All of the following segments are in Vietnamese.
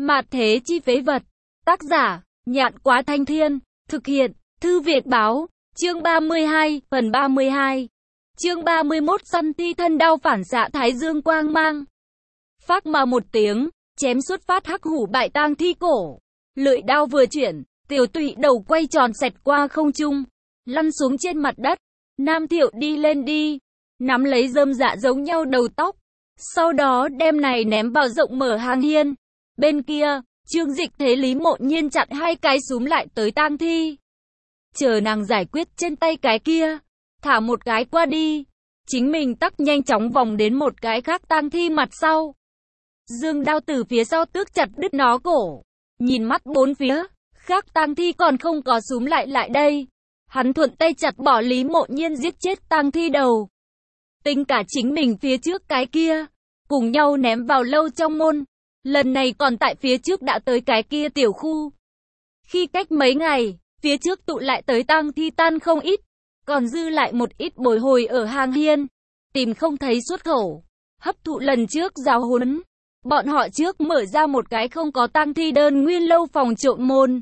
Mạt thế chi phế vật. Tác giả, Nhạn Quá Thanh Thiên. Thực hiện, Thư Việt Báo. Chương 32, phần 32. Chương 31 săn ti thân đao phản xạ thái dương quang mang. Phác mà một tiếng, chém xuất phát hắc hủ bại tang thi cổ. Lưỡi đao vừa chuyển, tiểu tụy đầu quay tròn xẹt qua không trung, lăn xuống trên mặt đất. Nam Thiệu đi lên đi, nắm lấy rơm dạ giống nhau đầu tóc. Sau đó đem này ném vào rộng mở hàng hiên. Bên kia, Trương Dịch thế Lý Mộ Nhiên chặn hai cái súm lại tới tang thi. Chờ nàng giải quyết trên tay cái kia, thả một cái qua đi. Chính mình tắc nhanh chóng vòng đến một cái khác tang thi mặt sau. Dương đao từ phía sau tước chặt đứt nó cổ. Nhìn mắt bốn phía, khác tang thi còn không có súm lại đây. Hắn thuận tay chặt bỏ Lý Mộ Nhiên giết chết tang thi đầu. Tính cả chính mình phía trước cái kia, cùng nhau ném vào lâu trong môn. Lần này còn tại phía trước đã tới cái kia tiểu khu. Khi cách mấy ngày, phía trước tụ lại tới tang thi tan không ít, còn dư lại một ít bồi hồi ở hàng hiên. Tìm không thấy xuất khẩu, hấp thụ lần trước giáo huấn. Bọn họ trước mở ra một cái không có tang thi đơn nguyên lâu phòng trộm môn.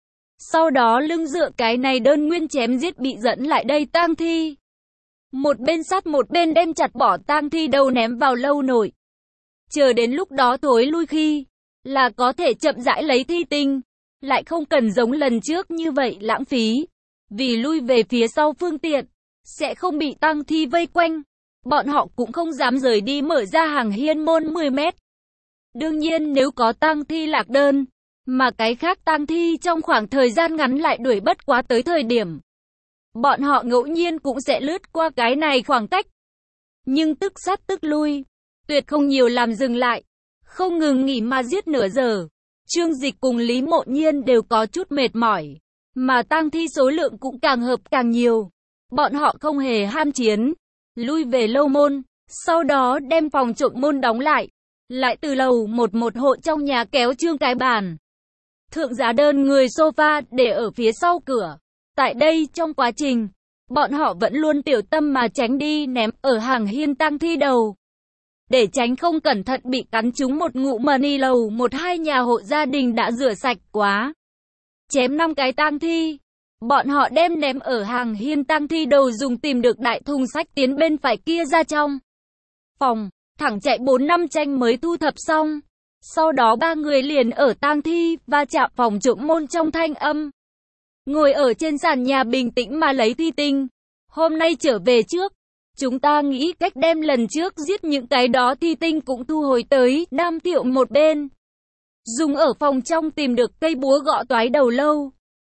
Sau đó lưng dựa cái này đơn nguyên chém giết bị dẫn lại đây tang thi. Một bên sát một bên đem chặt bỏ tang thi đầu ném vào lâu nội. Chờ đến lúc đó thối lui khi, là có thể chậm rãi lấy thi tinh. Lại không cần giống lần trước như vậy lãng phí. Vì lui về phía sau phương tiện, sẽ không bị tang thi vây quanh. Bọn họ cũng không dám rời đi mở ra hàng hiên môn 10 mét. Đương nhiên nếu có tang thi lạc đơn, mà cái khác tang thi trong khoảng thời gian ngắn lại đuổi bất quá tới thời điểm. Bọn họ ngẫu nhiên cũng sẽ lướt qua cái này khoảng cách. Nhưng tức sát tức lui, tuyệt không nhiều làm dừng lại, không ngừng nghỉ mà giết nửa giờ. Trương Dịch cùng Lý Mộ Nhiên đều có chút mệt mỏi, mà tang thi số lượng cũng càng hợp càng nhiều. Bọn họ không hề ham chiến, lui về lâu môn, sau đó đem phòng trộm môn đóng lại. Lại từ lầu một hộ trong nhà kéo trương cái bàn. Thượng giá đơn người sofa để ở phía sau cửa. Tại đây trong quá trình, bọn họ vẫn luôn tiểu tâm mà tránh đi ném ở hàng hiên tang thi đầu. Để tránh không cẩn thận bị cắn trúng một ngụ mà ni lầu một hai nhà hộ gia đình đã rửa sạch quá. Chém 5 cái tang thi. Bọn họ đem ném ở hàng hiên tang thi đầu dùng tìm được đại thùng sách tiến bên phải kia ra trong phòng. Thẳng chạy 4 năm tranh mới thu thập xong. Sau đó ba người liền ở tang thi và chạm phòng trộm môn trong thanh âm. Ngồi ở trên sàn nhà bình tĩnh mà lấy thi tinh. Hôm nay trở về trước, chúng ta nghĩ cách đem lần trước giết những cái đó thi tinh cũng thu hồi tới. Nam Thiệu một bên dùng ở phòng trong tìm được cây búa gõ toái đầu lâu.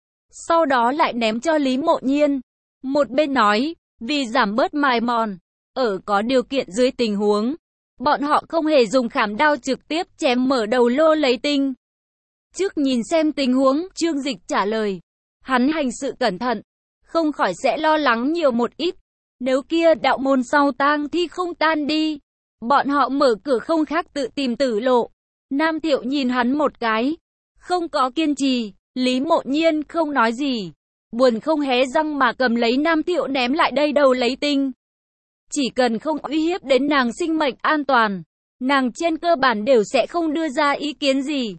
Sau đó lại ném cho Lý Mộ Nhiên. Một bên nói, vì giảm bớt mài mòn, ở có điều kiện dưới tình huống, bọn họ không hề dùng khảm đao trực tiếp chém mở đầu lô lấy tinh. Trước nhìn xem tình huống, Trương Dịch trả lời. Hắn hành sự cẩn thận, không khỏi sẽ lo lắng nhiều một ít. Nếu kia đạo môn sau tang thi không tan đi, bọn họ mở cửa không khác tự tìm tử lộ. Nam Thiệu nhìn hắn một cái, không có kiên trì. Lý Mộ Nhiên không nói gì, buồn không hé răng mà cầm lấy Nam Thiệu ném lại đây đầu lấy tinh. Chỉ cần không uy hiếp đến nàng sinh mệnh an toàn, nàng trên cơ bản đều sẽ không đưa ra ý kiến gì.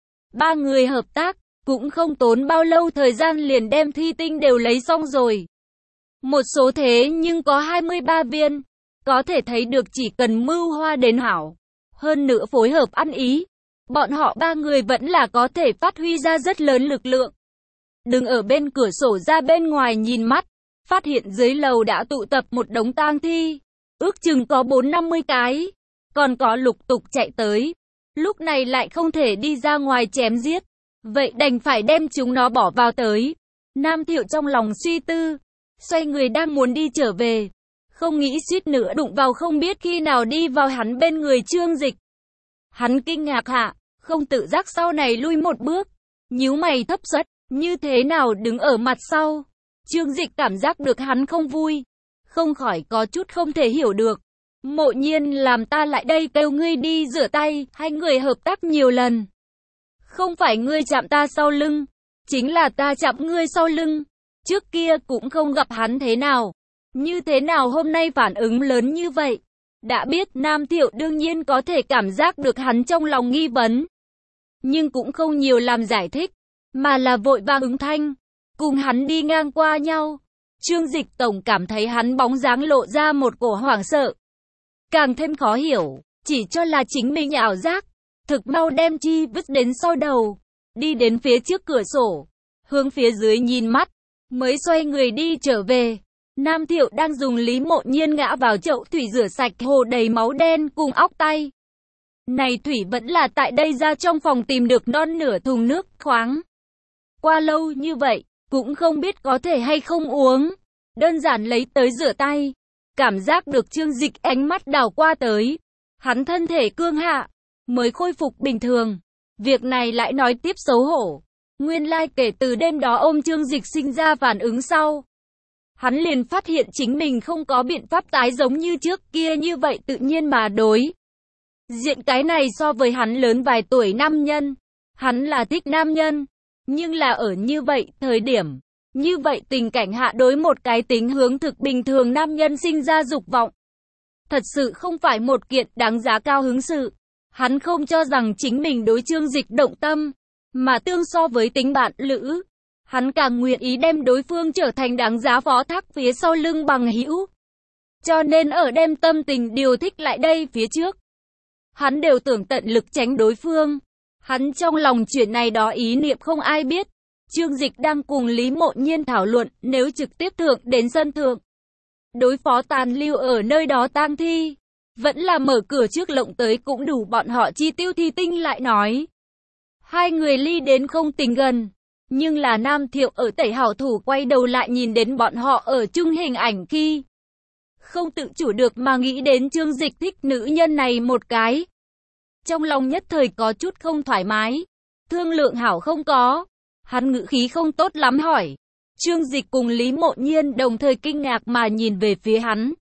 Ba người hợp tác, cũng không tốn bao lâu thời gian liền đem thi tinh đều lấy xong rồi. Một số thế nhưng có 23 viên, có thể thấy được chỉ cần mưu hoa đến hảo. Hơn nữa phối hợp ăn ý, bọn họ ba người vẫn là có thể phát huy ra rất lớn lực lượng. Đứng ở bên cửa sổ ra bên ngoài nhìn mắt, phát hiện dưới lầu đã tụ tập một đống tang thi, ước chừng có 4-50 cái, còn có lục tục chạy tới. Lúc này lại không thể đi ra ngoài chém giết, vậy đành phải đem chúng nó bỏ vào tới. Nam Thiệu trong lòng suy tư, xoay người đang muốn đi trở về, không nghĩ suýt nữa đụng vào không biết khi nào đi vào hắn bên người Trương Dịch. Hắn kinh ngạc hạ, không tự giác sau này lui một bước, nhíu mày thấp xuất, như thế nào đứng ở mặt sau. Trương Dịch cảm giác được hắn không vui, không khỏi có chút không thể hiểu được. Mộ Nhiên làm ta lại đây kêu ngươi đi rửa tay, hai người hợp tác nhiều lần. Không phải ngươi chạm ta sau lưng, chính là ta chạm ngươi sau lưng. Trước kia cũng không gặp hắn thế nào. Như thế nào hôm nay phản ứng lớn như vậy? Đã biết Nam Thiệu đương nhiên có thể cảm giác được hắn trong lòng nghi vấn. nhưng cũng không nhiều làm giải thích, mà là vội vàng ứng thanh, cùng hắn đi ngang qua nhau. Trương Dịch tổng cảm thấy hắn bóng dáng lộ ra một cổ hoảng sợ, càng thêm khó hiểu, chỉ cho là chính mình ảo giác, thực mau đem chi vứt đến sau đầu, đi đến phía trước cửa sổ, hướng phía dưới nhìn mắt, mới xoay người đi trở về. Nam Thiệu đang dùng Lý Mộ Nhiên ngã vào chậu thủy rửa sạch hồ đầy máu đen cùng óc tay. Này thủy vẫn là tại đây ra trong phòng tìm được non nửa thùng nước khoáng. Qua lâu như vậy, cũng không biết có thể hay không uống. Đơn giản lấy tới rửa tay. Cảm giác được Trương Dịch ánh mắt đảo qua tới. Hắn thân thể cương hạ, mới khôi phục bình thường. Việc này lại nói tiếp xấu hổ. Nguyên lai kể từ đêm đó ôm Trương Dịch sinh ra phản ứng sau, hắn liền phát hiện chính mình không có biện pháp tái giống như trước kia như vậy tự nhiên mà đối diện cái này so với hắn lớn vài tuổi nam nhân. Hắn là thích nam nhân, nhưng là ở như vậy thời điểm, như vậy tình cảnh hạ đối một cái tính hướng thực bình thường nam nhân sinh ra dục vọng. Thật sự không phải một kiện đáng giá cao hứng sự. Hắn không cho rằng chính mình đối Trương Dịch động tâm, mà tương so với tính bạn lữ. Hắn càng nguyện ý đem đối phương trở thành đáng giá phó thác phía sau lưng bằng hữu. Cho nên ở đem tâm tình điều thích lại đây phía trước, hắn đều tưởng tận lực tránh đối phương. Hắn trong lòng chuyện này đó ý niệm không ai biết. Trương Dịch đang cùng Lý Mộ Nhiên thảo luận nếu trực tiếp thượng đến sân thượng, đối phó tàn lưu ở nơi đó tang thi, vẫn là mở cửa trước lộng tới cũng đủ bọn họ chi tiêu thì tinh lại nói. Hai người ly đến không tính gần. Nhưng là Nam Thiệu ở tẩy hảo thủ quay đầu lại nhìn đến bọn họ ở chung hình ảnh khi, không tự chủ được mà nghĩ đến Trương Dịch thích nữ nhân này một cái. Trong lòng nhất thời có chút không thoải mái. Thương lượng hảo không có. Hắn ngữ khí không tốt lắm hỏi. Trương Dịch cùng Lý Mộ Nhiên đồng thời kinh ngạc mà nhìn về phía hắn.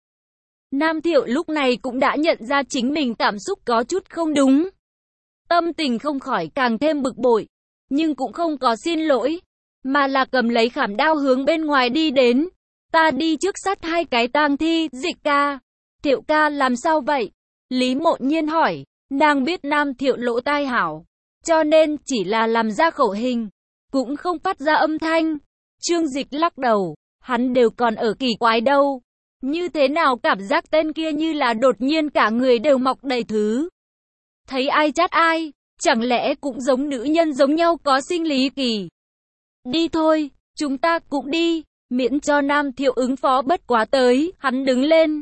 Nam Thiệu lúc này cũng đã nhận ra chính mình cảm xúc có chút không đúng. Tâm tình không khỏi càng thêm bực bội. Nhưng cũng không có xin lỗi, mà là cầm lấy khảm đao hướng bên ngoài đi đến. Ta đi trước sát hai cái tang thi. Dịch ca, Thiệu ca làm sao vậy? Lý Mộ Nhiên hỏi. Nàng biết Nam Thiệu lỗ tai hảo, cho nên chỉ là làm ra khẩu hình, cũng không phát ra âm thanh. Trương Dịch lắc đầu, hắn đều còn ở kỳ quái đâu. Như thế nào cảm giác tên kia như là đột nhiên cả người đều mọc đầy thứ. Thấy ai chát ai. Chẳng lẽ cũng giống nữ nhân giống nhau có sinh lý kỳ? Đi thôi, chúng ta cũng đi, miễn cho Nam Thiệu ứng phó bất quá tới. Hắn đứng lên,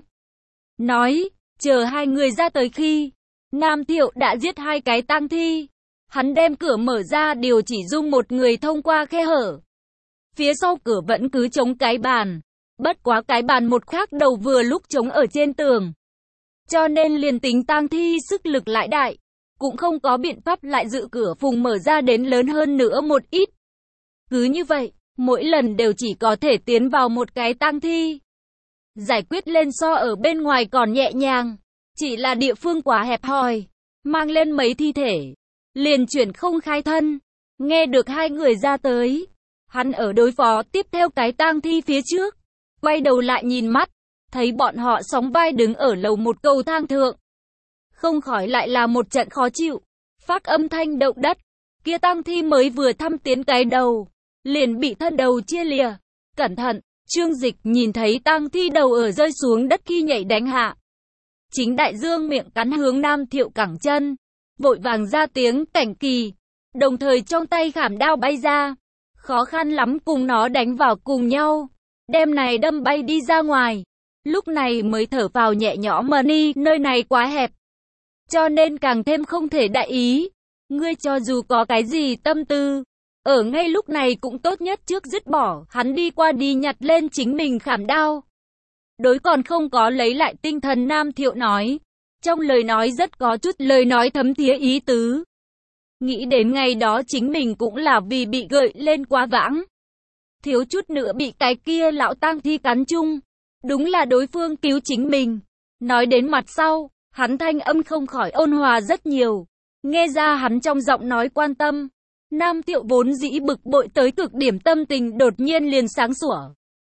nói, chờ hai người ra tới khi, Nam Thiệu đã giết hai cái tang thi. Hắn đem cửa mở ra điều chỉ dung một người thông qua khe hở. Phía sau cửa vẫn cứ chống cái bàn. Bất quá cái bàn một khác đầu vừa lúc chống ở trên tường. Cho nên liền tính tang thi sức lực lại đại, cũng không có biện pháp lại dự cửa phùng mở ra đến lớn hơn nữa một ít. Cứ như vậy, mỗi lần đều chỉ có thể tiến vào một cái tang thi. Giải quyết lên so ở bên ngoài còn nhẹ nhàng, chỉ là địa phương quá hẹp hòi, mang lên mấy thi thể, liền chuyển không khai thân. Nghe được hai người ra tới, hắn ở đối phó tiếp theo cái tang thi phía trước, quay đầu lại nhìn mắt, thấy bọn họ sóng vai đứng ở lầu một cầu thang thượng. Không khỏi lại là một trận khó chịu, phát âm thanh động đất, kia tang thi mới vừa thăm tiến cái đầu, liền bị thân đầu chia lìa. Cẩn thận, Trương Dịch nhìn thấy tang thi đầu ở rơi xuống đất khi nhảy đánh hạ. Chính đại dương miệng cắn hướng Nam Thiệu cẳng chân, vội vàng ra tiếng cảnh kỳ, đồng thời trong tay khảm đao bay ra, khó khăn lắm cùng nó đánh vào cùng nhau, đem này đâm bay đi ra ngoài. Lúc này mới thở vào nhẹ nhõm mà đi, nơi này quá hẹp, cho nên càng thêm không thể đại ý. Ngươi cho dù có cái gì tâm tư, ở ngay lúc này cũng tốt nhất trước dứt bỏ. Hắn đi qua đi nhặt lên chính mình khảm đao. Đối còn không có lấy lại tinh thần Nam Thiệu nói. Trong lời nói rất có chút lời nói thấm thía ý tứ. Nghĩ đến ngày đó chính mình cũng là vì bị gợi lên quá vãng, thiếu chút nữa bị cái kia lão tang thi cắn chung. Đúng là đối phương cứu chính mình. Nói đến mặt sau, hắn thanh âm không khỏi ôn hòa rất nhiều. Nghe ra hắn trong giọng nói quan tâm. Nam Thiệu vốn dĩ bực bội tới cực điểm tâm tình đột nhiên liền sáng sủa.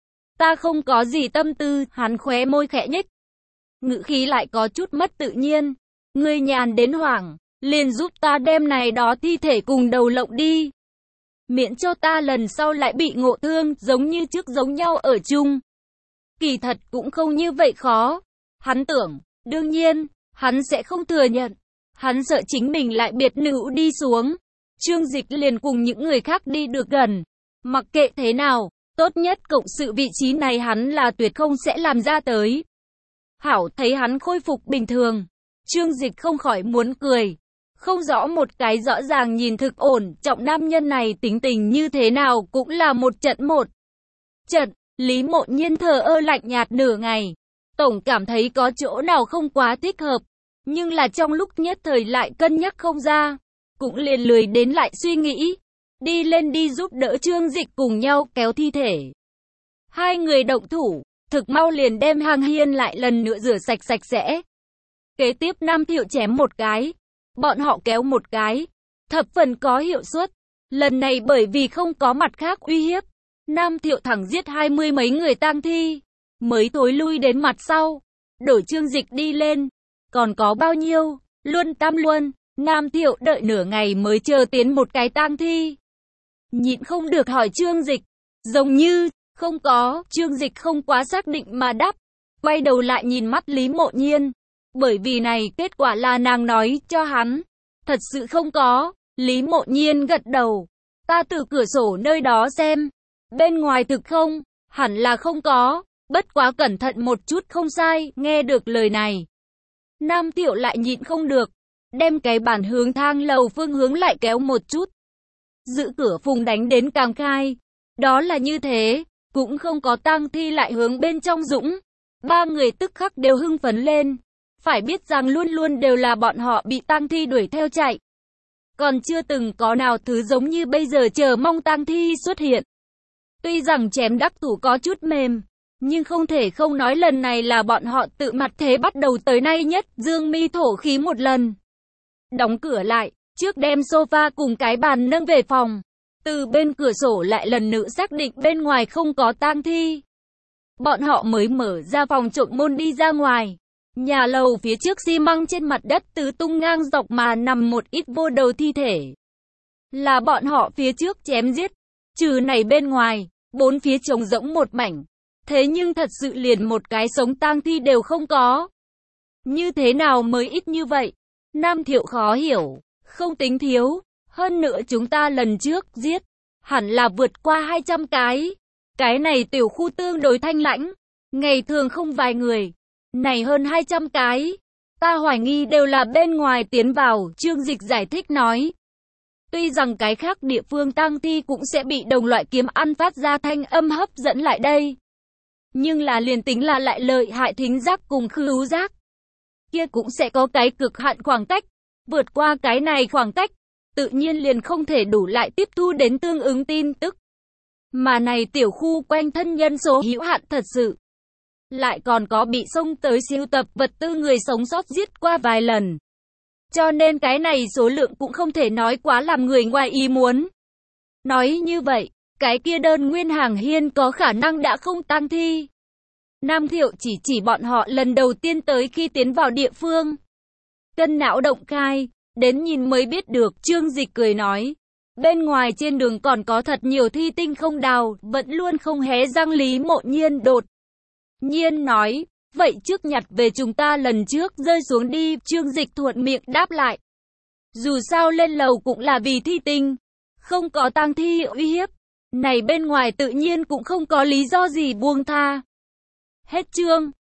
Ta không có gì tâm tư. Hắn khóe môi khẽ nhếch, ngữ khí lại có chút mất tự nhiên. Ngươi nhàn đến hoảng, liền giúp ta đem này đó thi thể cùng đầu lộng đi. Miễn cho ta lần sau lại bị ngộ thương, giống như trước giống nhau ở chung. Kỳ thật cũng không như vậy khó. Hắn tưởng, đương nhiên, hắn sẽ không thừa nhận. Hắn sợ chính mình lại biệt nữ đi xuống. Trương Dịch liền cùng những người khác đi được gần. Mặc kệ thế nào, tốt nhất cộng sự vị trí này hắn là tuyệt không sẽ làm ra tới. Hảo thấy hắn khôi phục bình thường. Trương Dịch không khỏi muốn cười. Không rõ một cái rõ ràng nhìn thực ổn, trọng nam nhân này tính tình như thế nào cũng là một trận. Lý Mộ Nhiên thờ ơ lạnh nhạt nửa ngày. Tổng cảm thấy có chỗ nào không quá thích hợp. Nhưng là trong lúc nhất thời lại cân nhắc không ra. Cũng liền lười đến lại suy nghĩ. Đi lên đi giúp đỡ Trương Dịch cùng nhau kéo thi thể. Hai người động thủ, thực mau liền đem hang hiên lại lần nữa rửa sạch sẽ. Kế tiếp Nam Thiệu chém một cái. Bọn họ kéo một cái. Thập phần có hiệu suất. Lần này bởi vì không có mặt khác uy hiếp. Nam Thiệu thẳng giết 20 mấy người tang thi. Mới thối lui đến mặt sau. Đổi Trương Dịch đi lên. Còn có bao nhiêu? Luân tam luân. Nam Thiệu đợi nửa ngày mới chờ tiến một cái tang thi. Nhịn không được hỏi Trương Dịch. Giống như, không có. Trương Dịch không quá xác định mà đáp. Quay đầu lại nhìn mắt Lý Mộ Nhiên. Bởi vì này kết quả là nàng nói cho hắn. Thật sự không có. Lý Mộ Nhiên gật đầu. Ta từ cửa sổ nơi đó xem. Bên ngoài thực không? Hẳn là không có. Bất quá cẩn thận một chút không sai. Nghe được lời này. Nam Thiệu lại nhịn không được. Đem cái bàn hướng thang lầu phương hướng lại kéo một chút. Giữ cửa phùng đánh đến càng khai. Đó là như thế. Cũng không có tang thi lại hướng bên trong dũng. Ba người tức khắc đều hưng phấn lên. Phải biết rằng luôn luôn đều là bọn họ bị tang thi đuổi theo chạy. Còn chưa từng có nào thứ giống như bây giờ chờ mong tang thi xuất hiện. Tuy rằng chém đắc thủ có chút mềm, nhưng không thể không nói lần này là bọn họ tự mặt thế bắt đầu tới nay nhất dương mi thổ khí một lần. Đóng cửa lại, trước đem sofa cùng cái bàn nâng về phòng. Từ bên cửa sổ lại lần nữa xác định bên ngoài không có tang thi. Bọn họ mới mở ra phòng trộm môn đi ra ngoài. Nhà lầu phía trước xi măng trên mặt đất tứ tung ngang dọc mà nằm một ít vô đầu thi thể. Là bọn họ phía trước chém giết. Trừ này bên ngoài, bốn phía trống rỗng một mảnh. Thế nhưng thật sự liền một cái sống tang thi đều không có. Như thế nào mới ít như vậy? Nam Thiệu khó hiểu. Không tính thiếu. Hơn nữa chúng ta lần trước giết. Hẳn là vượt qua 200 cái. Cái này tiểu khu tương đối thanh lãnh. Ngày thường không vài người. Này hơn 200 cái. Ta hoài nghi đều là bên ngoài tiến vào. Trương Dịch giải thích nói. Tuy rằng cái khác địa phương tang thi cũng sẽ bị đồng loại kiếm ăn phát ra thanh âm hấp dẫn lại đây. Nhưng là liền tính là lại lợi hại thính giác cùng khứu giác. Kia cũng sẽ có cái cực hạn khoảng cách. Vượt qua cái này khoảng cách. Tự nhiên liền không thể đủ lại tiếp thu đến tương ứng tin tức. Mà này tiểu khu quanh thân nhân số hữu hạn thật sự. Lại còn có bị xông tới siêu tập vật tư người sống sót giết qua vài lần. Cho nên cái này số lượng cũng không thể nói quá làm người ngoài ý muốn. Nói như vậy, cái kia đơn nguyên hàng hiên có khả năng đã không tang thi. Nam Thiệu chỉ bọn họ lần đầu tiên tới khi tiến vào địa phương. Cân não động khai, đến nhìn mới biết được. Trương Dịch cười nói. Bên ngoài trên đường còn có thật nhiều thi tinh không đào, vẫn luôn không hé răng. Lý Mộ Nhiên đột nhiên nói. Vậy trước nhặt về chúng ta lần trước rơi xuống đi. Trương Dịch thuận miệng đáp lại. Dù sao lên lầu cũng là vì thi tinh. Không có tang thi uy hiếp. Này bên ngoài tự nhiên cũng không có lý do gì buông tha. Hết chương.